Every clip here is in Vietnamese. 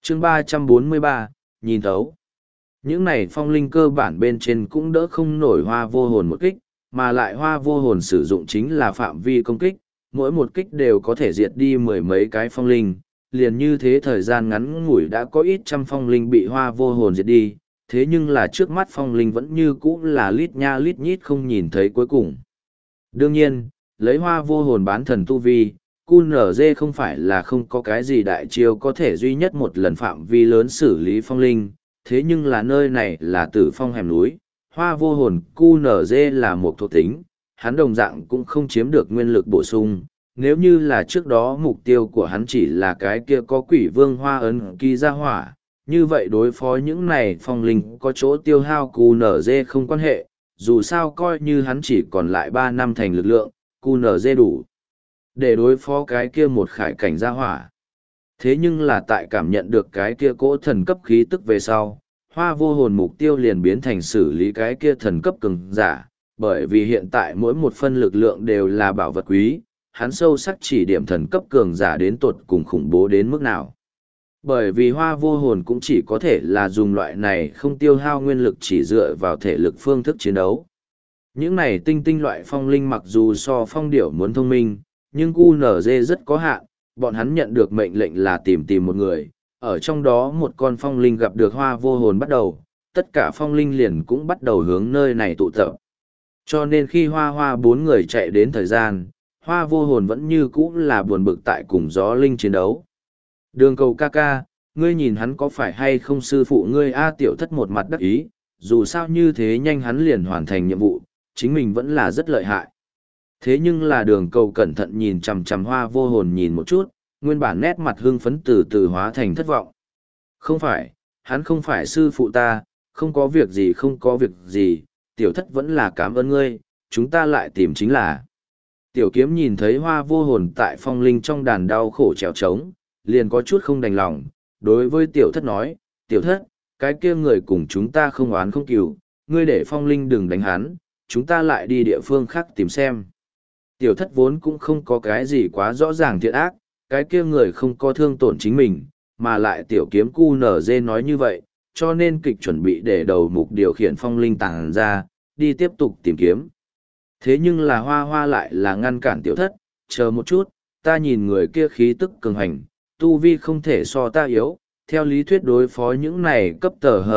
chương 343, nhìn thấu. Những này phong linh cơ bản bên trên cũng đỡ không nổi hoa vô hồn một kích, mà lại hoa vô hồn sử dụng chính là phạm vi công kích, mỗi một kích đều có thể diệt đi mười mấy cái phong linh, liền như thế thời gian ngắn ngủi đã có ít trăm phong linh bị hoa vô hồn diệt đi, thế nhưng là trước mắt phong linh vẫn như cũ là lít nha lít nhít không nhìn thấy cuối cùng. Đương nhiên, lấy hoa vô hồn bán thần tu vi, QNZ không phải là không có cái gì đại chiêu có thể duy nhất một lần phạm vi lớn xử lý phong linh, thế nhưng là nơi này là tử phong hẻm núi, hoa vô hồn QNZ là một thuộc tính, hắn đồng dạng cũng không chiếm được nguyên lực bổ sung. Nếu như là trước đó mục tiêu của hắn chỉ là cái kia có quỷ vương hoa ấn ký ra hỏa, như vậy đối phó những này phong linh có chỗ tiêu hao QNZ không quan hệ, dù sao coi như hắn chỉ còn lại 3 năm thành lực lượng, QNZ đủ để đối phó cái kia một khải cảnh ra hỏa. Thế nhưng là tại cảm nhận được cái kia cỗ thần cấp khí tức về sau, hoa vô hồn mục tiêu liền biến thành xử lý cái kia thần cấp cường giả, bởi vì hiện tại mỗi một phân lực lượng đều là bảo vật quý, hắn sâu sắc chỉ điểm thần cấp cường giả đến tột cùng khủng bố đến mức nào. Bởi vì hoa vô hồn cũng chỉ có thể là dùng loại này không tiêu hao nguyên lực chỉ dựa vào thể lực phương thức chiến đấu. Những này tinh tinh loại phong linh mặc dù so phong điểu muốn thông minh, nhưng QNZ rất có hạn, bọn hắn nhận được mệnh lệnh là tìm một người, ở trong đó một con phong linh gặp được hoa vô hồn bắt đầu, tất cả phong linh liền cũng bắt đầu hướng nơi này tụ tập. Cho nên khi hoa 4 người chạy đến thời gian, hoa vô hồn vẫn như cũ là buồn bực tại cùng gió linh chiến đấu. Đường cầu ca ca, ngươi nhìn hắn có phải hay không sư phụ ngươi A Tiểu Thất một mặt đắc ý, dù sao như thế nhanh hắn liền hoàn thành nhiệm vụ, chính mình vẫn là rất lợi hại. Thế nhưng là đường cầu cẩn thận nhìn chằm chằm hoa vô hồn nhìn một chút, nguyên bản nét mặt hưng phấn từ từ hóa thành thất vọng. Không phải, hắn không phải sư phụ ta, không có việc gì không có việc gì, Tiểu Thất vẫn là cảm ơn ngươi, chúng ta lại tìm chính là. Tiểu kiếm nhìn thấy hoa vô hồn tại phong linh trong đàn đau khổ trèo trống, liền có chút không đành lòng, đối với Tiểu Thất nói, Tiểu Thất, cái kia người cùng chúng ta không oán không cừu, ngươi để phong linh đừng đánh hắn, chúng ta lại đi địa phương khác tìm xem. Tiểu Thất vốn cũng không có cái gì quá rõ ràng thiện ác, cái kia người không có thương tổn chính mình, mà lại tiểu kiếm QNZ nói như vậy, cho nên kịch chuẩn bị để đầu mục điều khiển phong linh tàng ra, đi tiếp tục tìm kiếm. Thế nhưng là hoa lại là ngăn cản Tiểu Thất, chờ một chút, ta nhìn người kia khí tức cường hành, tu vi không thể so ta yếu, theo lý thuyết đối phó những này cấp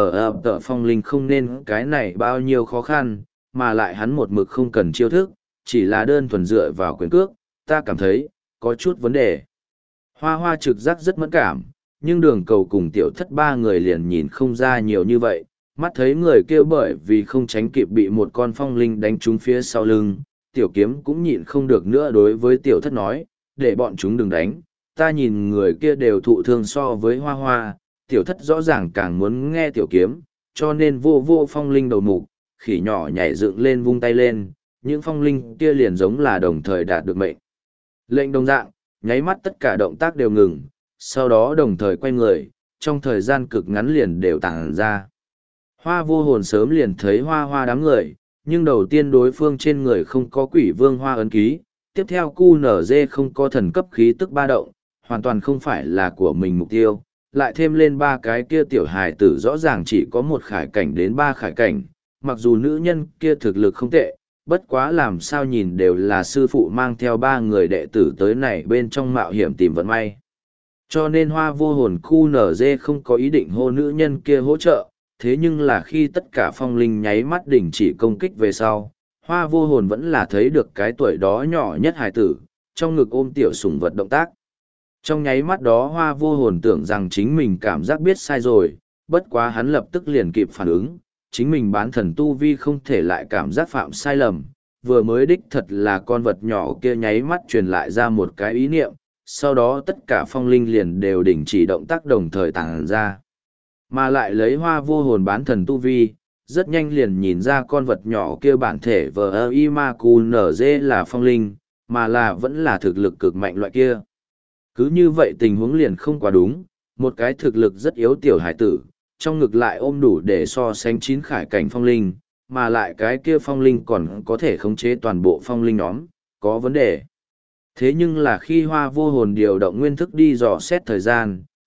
tờ phong linh không nên cái này bao nhiêu khó khăn, mà lại hắn một mực không cần chiêu thức, chỉ là đơn thuần dựa vào quyền cước, ta cảm thấy, có chút vấn đề. Hoa trực giác rất mẫn cảm, nhưng đường cầu cùng Tiểu Thất 3 người liền nhìn không ra nhiều như vậy, mắt thấy người kêu bởi vì không tránh kịp bị một con phong linh đánh trúng phía sau lưng, Tiểu kiếm cũng nhịn không được nữa đối với Tiểu Thất nói, để bọn chúng đừng đánh, ta nhìn người kia đều thụ thương so với Hoa, Tiểu Thất rõ ràng càng muốn nghe Tiểu kiếm, cho nên vô phong linh đầu mục, khỉ nhỏ nhảy dựng lên vung tay lên, những phong linh kia liền giống là đồng thời đạt được mệnh lệnh đồng dạng, nháy mắt tất cả động tác đều ngừng, sau đó đồng thời quay người, trong thời gian cực ngắn liền đều tàng ra. Hoa vô hồn sớm liền thấy hoa đám người, nhưng đầu tiên đối phương trên người không có quỷ vương hoa ấn ký, tiếp theo QNZ không có thần cấp khí tức ba động, hoàn toàn không phải là của mình mục tiêu, lại thêm lên 3 cái kia tiểu hài tử rõ ràng chỉ có 1 khải cảnh đến 3 khải cảnh, mặc dù nữ nhân kia thực lực không tệ, bất quá làm sao nhìn đều là sư phụ mang theo 3 người đệ tử tới này bên trong mạo hiểm tìm vận may. Cho nên hoa vô hồn QNZ không có ý định hô nữ nhân kia hỗ trợ, thế nhưng là khi tất cả phong linh nháy mắt đình chỉ công kích về sau, hoa vô hồn vẫn là thấy được cái tuổi đó nhỏ nhất hài tử, trong ngực ôm tiểu sủng vật động tác. Trong nháy mắt đó hoa vô hồn tưởng rằng chính mình cảm giác biết sai rồi, bất quá hắn lập tức liền kịp phản ứng, chính mình bán thần tu vi không thể lại cảm giác phạm sai lầm, vừa mới đích thật là con vật nhỏ kia nháy mắt truyền lại ra một cái ý niệm, sau đó tất cả phong linh liền đều đình chỉ động tác đồng thời tàng ra. Mà lại lấy hoa vô hồn bán thần tu vi, rất nhanh liền nhìn ra con vật nhỏ kia bản thể VIMAQNZ là phong linh, mà là vẫn là thực lực cực mạnh loại kia. Cứ như vậy tình huống liền không quá đúng, một cái thực lực rất yếu tiểu hải tử, trong ngực lại ôm đủ để so sánh 9 khải cảnh phong linh, mà lại cái kia phong linh còn có thể khống chế toàn bộ phong linh nhóm, có vấn đề. Thế nhưng là khi hoa vô hồn điều động nguyên thức đi dò xét thời gian,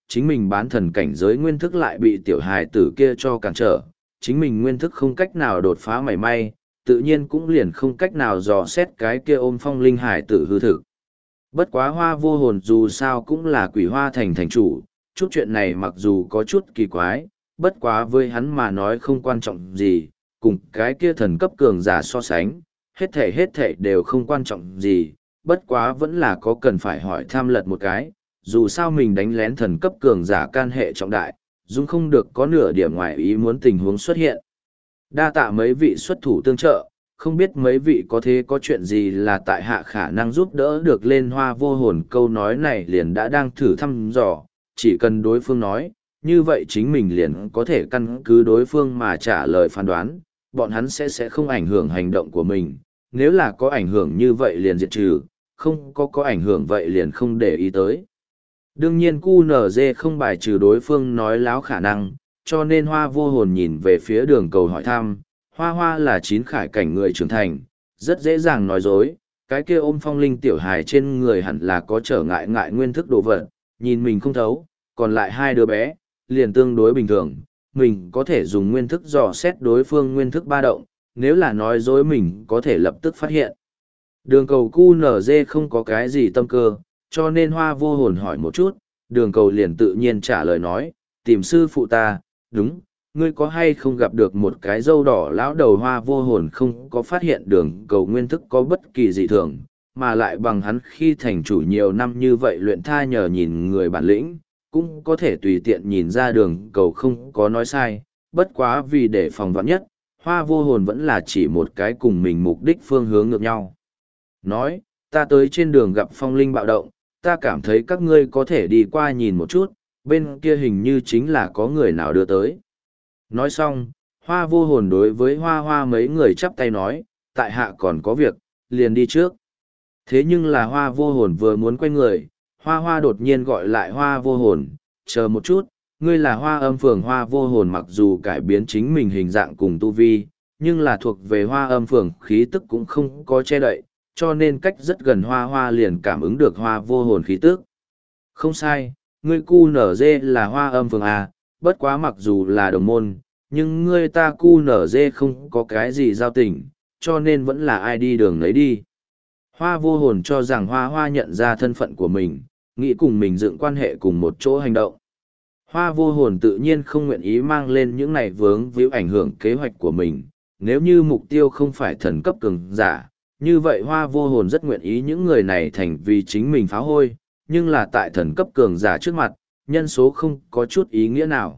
chính mình bán thần cảnh giới nguyên thức lại bị tiểu hài tử kia cho cản trở, chính mình nguyên thức không cách nào đột phá mảy may, tự nhiên cũng liền không cách nào dò xét cái kia ôm phong linh hải tử hư thực. Bất quá Hoa Vô Hồn dù sao cũng là Quỷ Hoa thành thành chủ, chút chuyện này mặc dù có chút kỳ quái, bất quá với hắn mà nói không quan trọng gì, cùng cái kia thần cấp cường giả so sánh, hết thể đều không quan trọng gì, bất quá vẫn là có cần phải hỏi tham lật một cái, dù sao mình đánh lén thần cấp cường giả can hệ trọng đại, dung không được có nửa điểm ngoài ý muốn tình huống xuất hiện. Đa tạ mấy vị xuất thủ tương trợ, không biết mấy vị có thế có chuyện gì là tại hạ khả năng giúp đỡ được lên. Hoa Vô Hồn câu nói này liền đã đang thử thăm dò, chỉ cần đối phương nói, như vậy chính mình liền có thể căn cứ đối phương mà trả lời phán đoán, bọn hắn sẽ không ảnh hưởng hành động của mình, nếu là có ảnh hưởng như vậy liền diệt trừ, không có ảnh hưởng vậy liền không để ý tới. Đương nhiên QNZ không bài trừ đối phương nói láo khả năng, cho nên Hoa Vô Hồn nhìn về phía Đường Cầu hỏi thăm, Hoa là 9 khải cảnh người trưởng thành, rất dễ dàng nói dối, cái kia ôm phong linh tiểu hài trên người hẳn là có trở ngại nguyên thức đồ vật, nhìn mình không thấu, còn lại 2 đứa bé, liền tương đối bình thường, mình có thể dùng nguyên thức dò xét đối phương nguyên thức ba động, nếu là nói dối mình có thể lập tức phát hiện. Đường Cầu QNZ không có cái gì tâm cơ, cho nên Hoa Vô Hồn hỏi một chút, Đường Cầu liền tự nhiên trả lời nói, tìm sư phụ ta, đúng, ngươi có hay không gặp được một cái râu đỏ lão đầu. Hoa Vô Hồn không có phát hiện Đường Cầu nguyên thức có bất kỳ dị thường, mà lại bằng hắn khi thành chủ nhiều năm như vậy luyện tha nhờ nhìn người bản lĩnh, cũng có thể tùy tiện nhìn ra Đường Cầu không có nói sai, bất quá vì để phòng vạn nhất, Hoa Vô Hồn vẫn là chỉ một cái cùng mình mục đích phương hướng ngược nhau. Nói, ta tới trên đường gặp phong linh bạo động, ta cảm thấy các ngươi có thể đi qua nhìn một chút, bên kia hình như chính là có người nào đưa tới. Nói xong, Hoa Vô Hồn đối với Hoa mấy người chắp tay nói, tại hạ còn có việc, liền đi trước. Thế nhưng là Hoa Vô Hồn vừa muốn quay người, Hoa đột nhiên gọi lại Hoa Vô Hồn, chờ một chút, ngươi là Hoa Âm Phường. Hoa Vô Hồn mặc dù cải biến chính mình hình dạng cùng tu vi, nhưng là thuộc về Hoa Âm Phường khí tức cũng không có che đậy, cho nên cách rất gần Hoa liền cảm ứng được Hoa Vô Hồn khí tức. Không sai, ngươi QNZ là Hoa Âm Phường à, bất quá mặc dù là đồng môn, nhưng ngươi ta QNZ không có cái gì giao tình, cho nên vẫn là ai đi đường nấy đi. Hoa Vô Hồn cho rằng Hoa nhận ra thân phận của mình, nghĩ cùng mình dựng quan hệ cùng một chỗ hành động. Hoa Vô Hồn tự nhiên không nguyện ý mang lên những này vướng víu ảnh hưởng kế hoạch của mình, nếu như mục tiêu không phải thần cấp cường giả, như vậy Hoa Vô Hồn rất nguyện ý những người này thành vì chính mình phá hôi, nhưng là tại thần cấp cường giả trước mặt, nhân số không có chút ý nghĩa nào.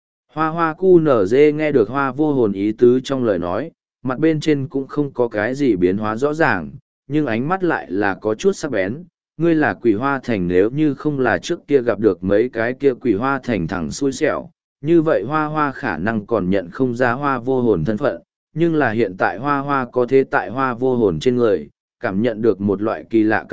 Hoa QNZ nghe được Hoa Vô Hồn ý tứ trong lời nói, mặt bên trên cũng không có cái gì biến hóa rõ ràng, nhưng ánh mắt lại là có chút sắc bén. Ngươi là Quỷ Hoa Thành, nếu như không là trước kia gặp được mấy cái kia Quỷ Hoa Thành thẳng xui xẻo, như vậy Hoa khả năng còn nhận không ra Hoa Vô Hồn thân phận, nhưng là hiện tại Hoa có thế tại Hoa Vô Hồn trên người, cảm nhận được một loại kỳ lạ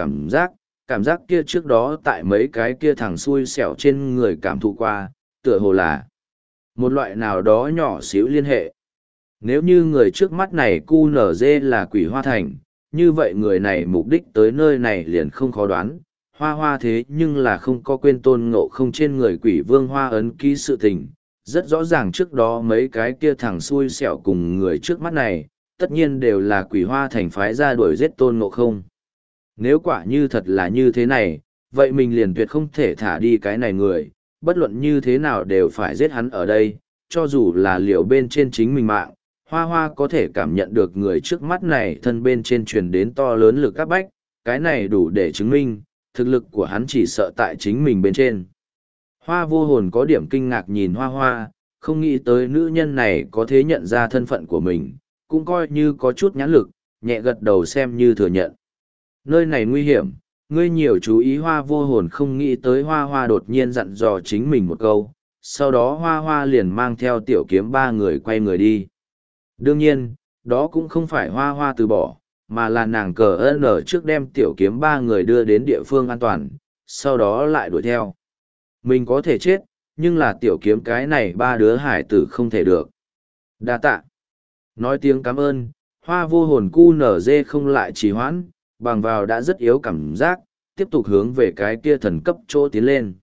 cảm giác kia trước đó tại mấy cái kia thẳng xui xẻo trên người cảm thụ qua, tựa hồ là một loại nào đó nhỏ xíu liên hệ. Nếu như người trước mắt này QNZ là Quỷ Hoa Thành, như vậy người này mục đích tới nơi này liền không khó đoán. Hoa thế nhưng là không có quên Tôn Ngộ Không trên người Quỷ Vương Hoa ấn ký sự tình. Rất rõ ràng trước đó mấy cái kia thằng xui xẻo cùng người trước mắt này, tất nhiên đều là Quỷ Hoa Thành phái ra đuổi giết Tôn Ngộ Không. Nếu quả như thật là như thế này, vậy mình liền tuyệt không thể thả đi cái này người, bất luận như thế nào đều phải giết hắn ở đây, cho dù là liều bên trên chính mình mạng. Hoa có thể cảm nhận được người trước mắt này thân bên trên truyền đến to lớn lực áp bách, cái này đủ để chứng minh, thực lực của hắn chỉ sợ tại chính mình bên trên. Hoa Vô Hồn có điểm kinh ngạc nhìn Hoa, không nghĩ tới nữ nhân này có thế nhận ra thân phận của mình, cũng coi như có chút nhãn lực, nhẹ gật đầu xem như thừa nhận. Nơi này nguy hiểm, ngươi nhiều chú ý. Hoa Vô Hồn không nghĩ tới Hoa đột nhiên dặn dò chính mình một câu, sau đó Hoa liền mang theo Tiểu Kiếm 3 người quay người đi. Đương nhiên, đó cũng không phải Hoa từ bỏ, mà là nàng cờ ơn ở trước đem Tiểu Kiếm 3 người đưa đến địa phương an toàn, sau đó lại đuổi theo. Mình có thể chết, nhưng là Tiểu Kiếm cái này 3 đứa hải tử không thể được. Đa tạ. Nói tiếng cảm ơn, Hoa Vô Hồn QNZ không lại trì hoãn, bằng vào đã rất yếu cảm giác, tiếp tục hướng về cái kia thần cấp chỗ tiến lên.